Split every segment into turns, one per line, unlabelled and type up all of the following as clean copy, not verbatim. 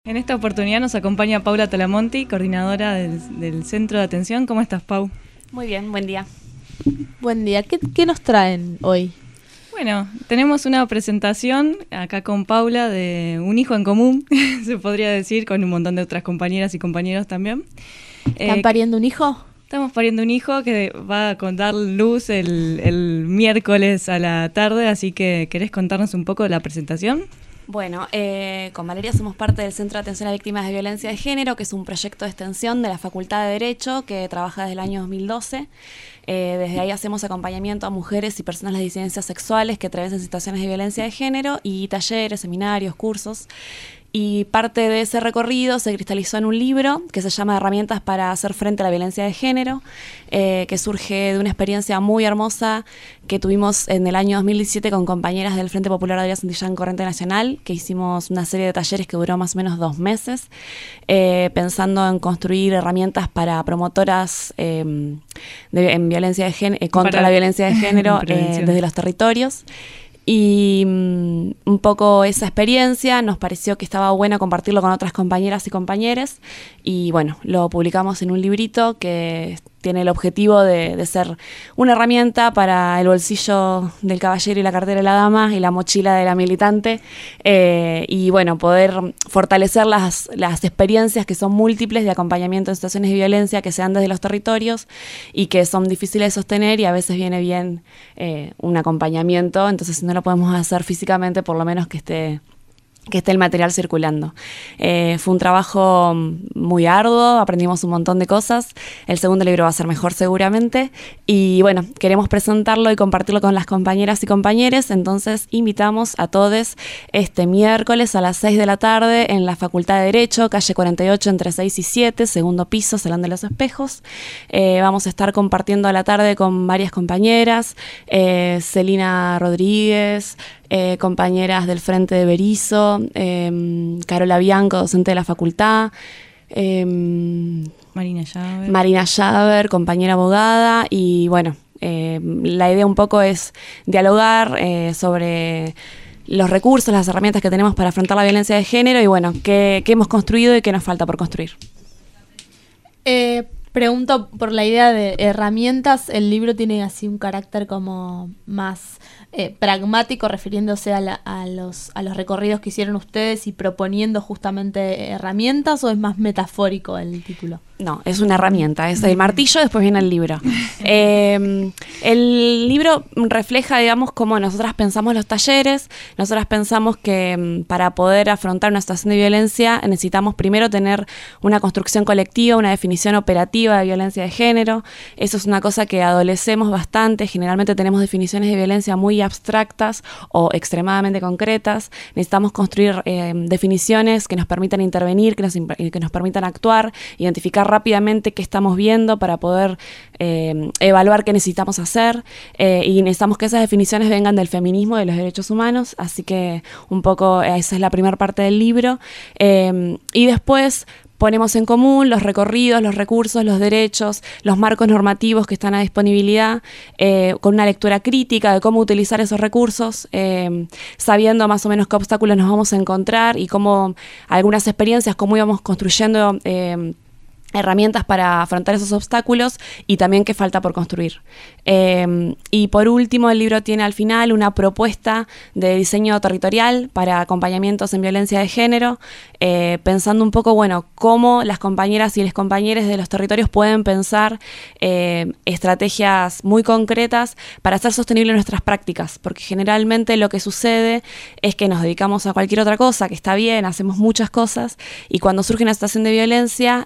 En esta oportunidad nos acompaña Paula Talamonti, coordinadora del Centro de Atención. ¿Cómo estás, Pau?
Muy bien, buen día.
Buen día. ¿Qué nos traen hoy?
Bueno, tenemos una presentación acá con Paula de un hijo en común, se podría decir, con un montón de otras compañeras y compañeros también.
¿Están pariendo un hijo?
Estamos pariendo un hijo que va a dar luz el miércoles a la tarde, así que ¿querés contarnos un poco de la presentación?
Bueno, con Valeria somos parte del Centro de Atención a Víctimas de Violencia de Género, que es un proyecto de extensión de la Facultad de Derecho que trabaja desde el año 2012. Desde ahí hacemos acompañamiento a mujeres y personas de disidencias sexuales que atraviesan situaciones de violencia de género y talleres, seminarios, cursos. Y parte de ese recorrido se cristalizó en un libro que se llama Herramientas para hacer frente a la violencia de género, que surge de una experiencia muy hermosa que tuvimos en el año 2017 con compañeras del Frente Popular Adrià Santillán Corriente Nacional, que hicimos una serie de talleres que duró más o menos 2 meses, pensando en construir herramientas para promotoras en violencia de contra la violencia de género desde los territorios. Y un poco esa experiencia nos pareció que estaba bueno compartirlo con otras compañeras y compañeros, y bueno, lo publicamos en un librito que tiene el objetivo de ser una herramienta para el bolsillo del caballero y la cartera de la dama y la mochila de la militante, y bueno, poder fortalecer las experiencias que son múltiples de acompañamiento en situaciones de violencia que se dan desde los territorios y que son difíciles de sostener, y a veces viene bien un acompañamiento. Entonces, si no lo podemos hacer físicamente, por lo menos que esté el material circulando. Fue un trabajo muy arduo, aprendimos un montón de cosas. El segundo libro va a ser mejor seguramente, y bueno, queremos presentarlo y compartirlo con las compañeras y compañeros. Entonces invitamos a todos este miércoles a las 6 de la tarde en la Facultad de Derecho, calle 48 entre 6 y 7, segundo piso, Salón de los Espejos. Vamos a estar compartiendo a la tarde con varias compañeras, Celina Rodríguez, compañeras del Frente de Berizo, Carola Bianco, docente de la facultad, Marina Llaver, compañera abogada, y bueno, la idea un poco es dialogar sobre los recursos, las herramientas que tenemos para afrontar la violencia de género, y bueno, qué hemos construido y qué nos falta por construir.
Pregunto por la idea de herramientas. El libro tiene así un carácter como más pragmático, refiriéndose a los recorridos que hicieron ustedes y proponiendo justamente herramientas, ¿o es más metafórico el título?
No, es una herramienta, es el martillo, después viene el libro. El libro refleja, digamos, cómo nosotras pensamos los talleres. Nosotras pensamos que para poder afrontar una situación de violencia necesitamos primero tener una construcción colectiva, una definición operativa de violencia de género. Eso es una cosa que adolecemos bastante. Generalmente tenemos definiciones de violencia muy abstractas o extremadamente concretas. Necesitamos construir definiciones que nos permitan intervenir, que nos permitan actuar, identificar rápidamente qué estamos viendo para poder evaluar qué necesitamos hacer, y necesitamos que esas definiciones vengan del feminismo, de los derechos humanos. Así que un poco esa es la primera parte del libro, y después ponemos en común los recorridos, los recursos, los derechos, los marcos normativos que están a disponibilidad, con una lectura crítica de cómo utilizar esos recursos, sabiendo más o menos qué obstáculos nos vamos a encontrar y cómo algunas experiencias, cómo íbamos construyendo herramientas para afrontar esos obstáculos, y también qué falta por construir. Y por último, el libro tiene al final una propuesta de diseño territorial para acompañamientos en violencia de género, pensando un poco, bueno, cómo las compañeras y los compañeros de los territorios pueden pensar estrategias muy concretas para hacer sostenible nuestras prácticas, porque generalmente lo que sucede es que nos dedicamos a cualquier otra cosa, que está bien, hacemos muchas cosas, y cuando surge una situación de violencia,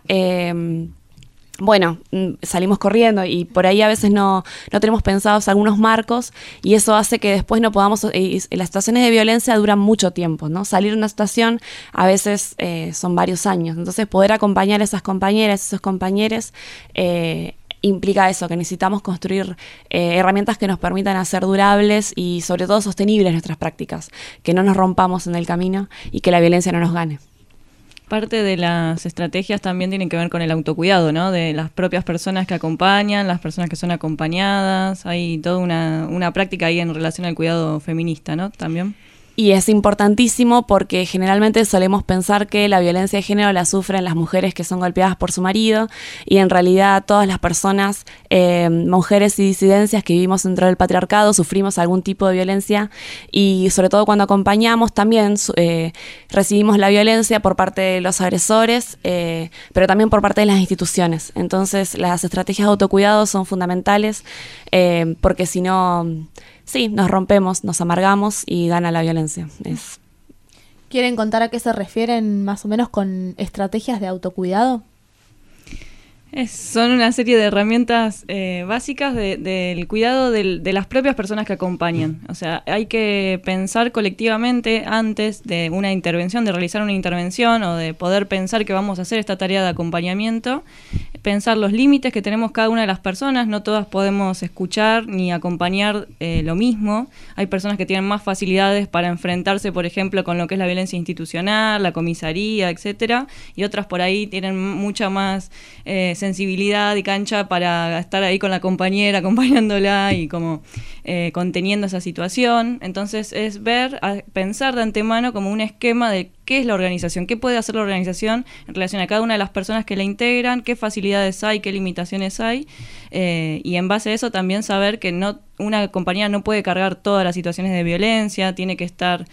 bueno, salimos corriendo, y por ahí a veces no tenemos pensados algunos marcos, y eso hace que después no podamos, las situaciones de violencia duran mucho tiempo, ¿no? Salir de una situación a veces son varios años. Entonces, poder acompañar a esas compañeras, esos compañeros, implica eso, que necesitamos construir herramientas que nos permitan hacer durables y sobre todo sostenibles nuestras prácticas, que no nos rompamos en el camino y que la violencia no nos gane.
Parte de las estrategias también tienen que ver con el autocuidado, ¿no? De las propias personas que acompañan, las personas que son acompañadas. Hay toda una práctica ahí en relación al cuidado feminista, ¿no? También.
Y es importantísimo porque generalmente solemos pensar que la violencia de género la sufren las mujeres que son golpeadas por su marido, y en realidad todas las personas, mujeres y disidencias que vivimos dentro del patriarcado, sufrimos algún tipo de violencia, y sobre todo cuando acompañamos también recibimos la violencia por parte de los agresores, pero también por parte de las instituciones. Entonces las estrategias de autocuidado son fundamentales, porque si no... Sí, nos rompemos, nos amargamos y gana la violencia.
¿Quieren contar a qué se refieren más o menos con estrategias de autocuidado?
Son una serie de herramientas básicas del cuidado de las propias personas que acompañan. O sea, hay que pensar colectivamente antes de una intervención, de realizar una intervención o de poder pensar que vamos a hacer esta tarea de acompañamiento, pensar los límites que tenemos cada una de las personas. No todas podemos escuchar ni acompañar lo mismo. Hay personas que tienen más facilidades para enfrentarse, por ejemplo, con lo que es la violencia institucional, la comisaría, etcétera, y otras por ahí tienen mucha más sensibilidad y cancha para estar ahí con la compañera, acompañándola y como conteniendo esa situación. Entonces es pensar de antemano como un esquema de qué es la organización, qué puede hacer la organización en relación a cada una de las personas que la integran, qué facilidades hay, qué limitaciones hay, y en base a eso también saber que una compañía no puede cargar todas las situaciones de violencia, tiene que estar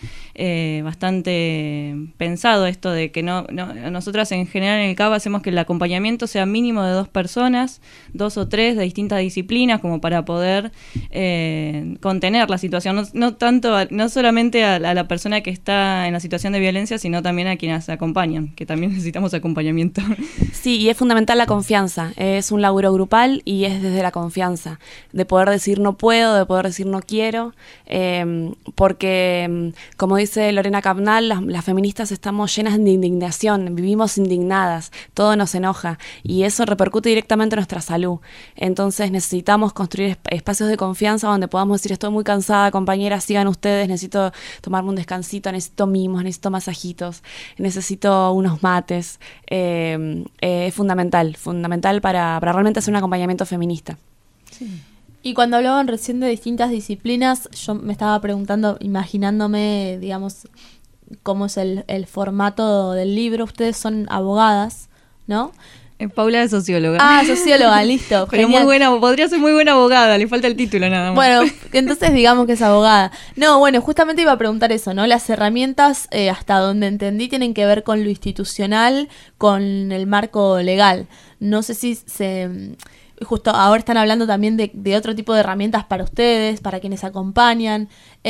bastante pensado esto de que nosotras en general en el CAB hacemos que el acompañamiento sea mínimo de 2 personas, 2 o 3 de distintas disciplinas, como para poder contener la situación, no solamente a la persona que está en la situación de violencia, sino también a quienes acompañan, que también necesitamos acompañamiento.
Sí, y es fundamental la confianza, es un laburo grupal y es desde la confianza, de poder decir no puedo, de poder decir no quiero, porque como dice Lorena Cabnal, las feministas estamos llenas de indignación, vivimos indignadas, todo nos enoja y eso repercute directamente en nuestra salud. Entonces necesitamos construir espacios de confianza donde podamos decir estoy muy cansada, compañeras, sigan ustedes, necesito tomarme un descansito, necesito mimos, necesito masajitos, necesito unos mates. Es fundamental para realmente hacer un acompañamiento feminista.
Sí. Y cuando hablaban recién de distintas disciplinas, yo me estaba preguntando, imaginándome, digamos, cómo es el formato del libro. Ustedes son abogadas, ¿no?
Paula es socióloga.
Ah, socióloga, listo.
Pero muy buena, podría ser muy buena abogada, le falta el título nada más.
Bueno, entonces digamos que es abogada. No, bueno, justamente iba a preguntar eso, ¿no? Las herramientas, hasta donde entendí, tienen que ver con lo institucional, con el marco legal. No sé si justo ahora están hablando también de otro tipo de herramientas para ustedes, para quienes acompañan.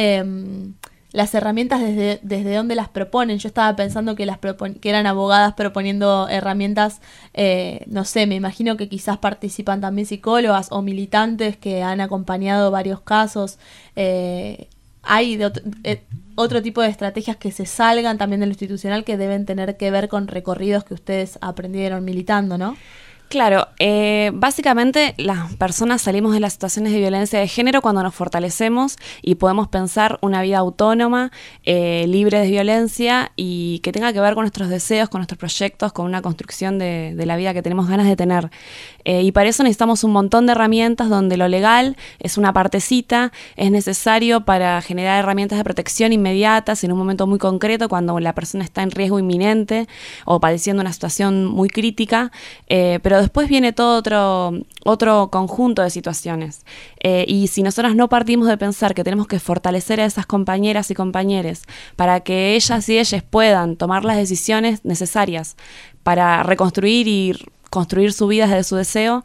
Las herramientas desde dónde las proponen. Yo estaba pensando que que eran abogadas proponiendo herramientas, no sé, me imagino que quizás participan también psicólogas o militantes que han acompañado varios casos. Hay otro tipo de estrategias que se salgan también de lo institucional que deben tener que ver con recorridos que ustedes aprendieron militando, ¿no?
Claro, básicamente las personas salimos de las situaciones de violencia de género cuando nos fortalecemos y podemos pensar una vida autónoma, libre de violencia y que tenga que ver con nuestros deseos, con nuestros proyectos, con una construcción de la vida que tenemos ganas de tener. Y para eso necesitamos un montón de herramientas donde lo legal es una partecita, es necesario para generar herramientas de protección inmediatas en un momento muy concreto cuando la persona está en riesgo inminente o padeciendo una situación muy crítica, pero después viene todo otro conjunto de situaciones. Y si nosotras no partimos de pensar que tenemos que fortalecer a esas compañeras y compañeros para que ellas y ellas puedan tomar las decisiones necesarias para reconstruir y construir su vida desde su deseo,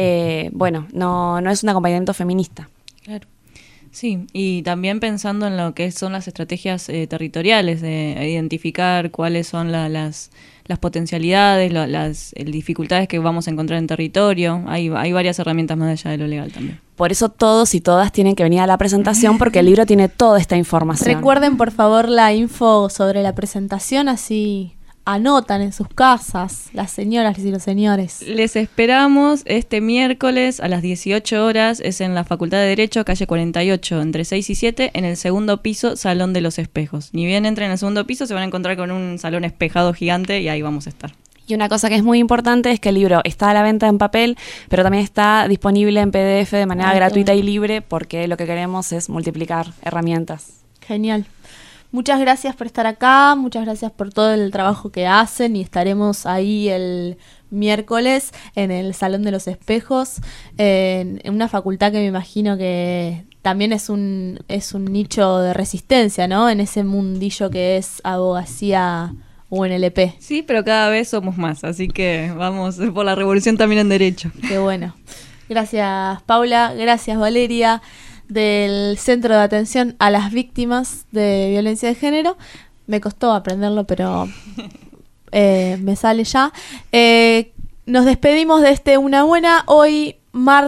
no es un acompañamiento feminista.
Claro. Sí, y también pensando en lo que son las estrategias territoriales, de identificar cuáles son las potencialidades, las dificultades que vamos a encontrar en territorio. Hay varias herramientas más allá de lo legal también.
Por eso todos y todas tienen que venir a la presentación porque el libro tiene toda esta información.
Recuerden por favor la info sobre la presentación, así anotan en sus casas las señoras y los señores.
Les esperamos este miércoles a las 18 horas, es en la Facultad de Derecho, calle 48, entre 6 y 7, en el segundo piso, Salón de los Espejos. Ni bien entren en el segundo piso, se van a encontrar con un salón espejado gigante y ahí vamos a estar.
Y una cosa que es muy importante es que el libro está a la venta en papel, pero también está disponible en PDF de manera gratuita y libre porque lo que queremos es multiplicar herramientas.
Genial. muchas gracias por estar acá, muchas gracias por todo el trabajo que hacen y estaremos ahí el miércoles en el Salón de los Espejos, en una facultad que me imagino que también es un nicho de resistencia, ¿no? En ese mundillo que es abogacía UNLP.
Sí, pero cada vez somos más, así que vamos por la revolución también en derecho.
Qué bueno. Gracias, Paula. Gracias, Valeria, del Centro de Atención a las Víctimas de Violencia de Género. Me costó aprenderlo, pero me sale ya. Nos despedimos de Una Buena. Hoy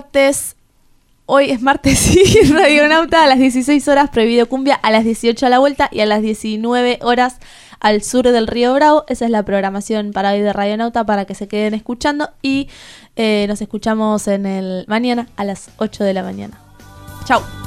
es martes, sí, Radionauta a las 16 horas, Prohibido Cumbia a las 18 a la vuelta y a las 19 horas al sur del Río Bravo. Esa es la programación para hoy de Radionauta para que se queden escuchando y nos escuchamos mañana a las 8 de la mañana. Chau.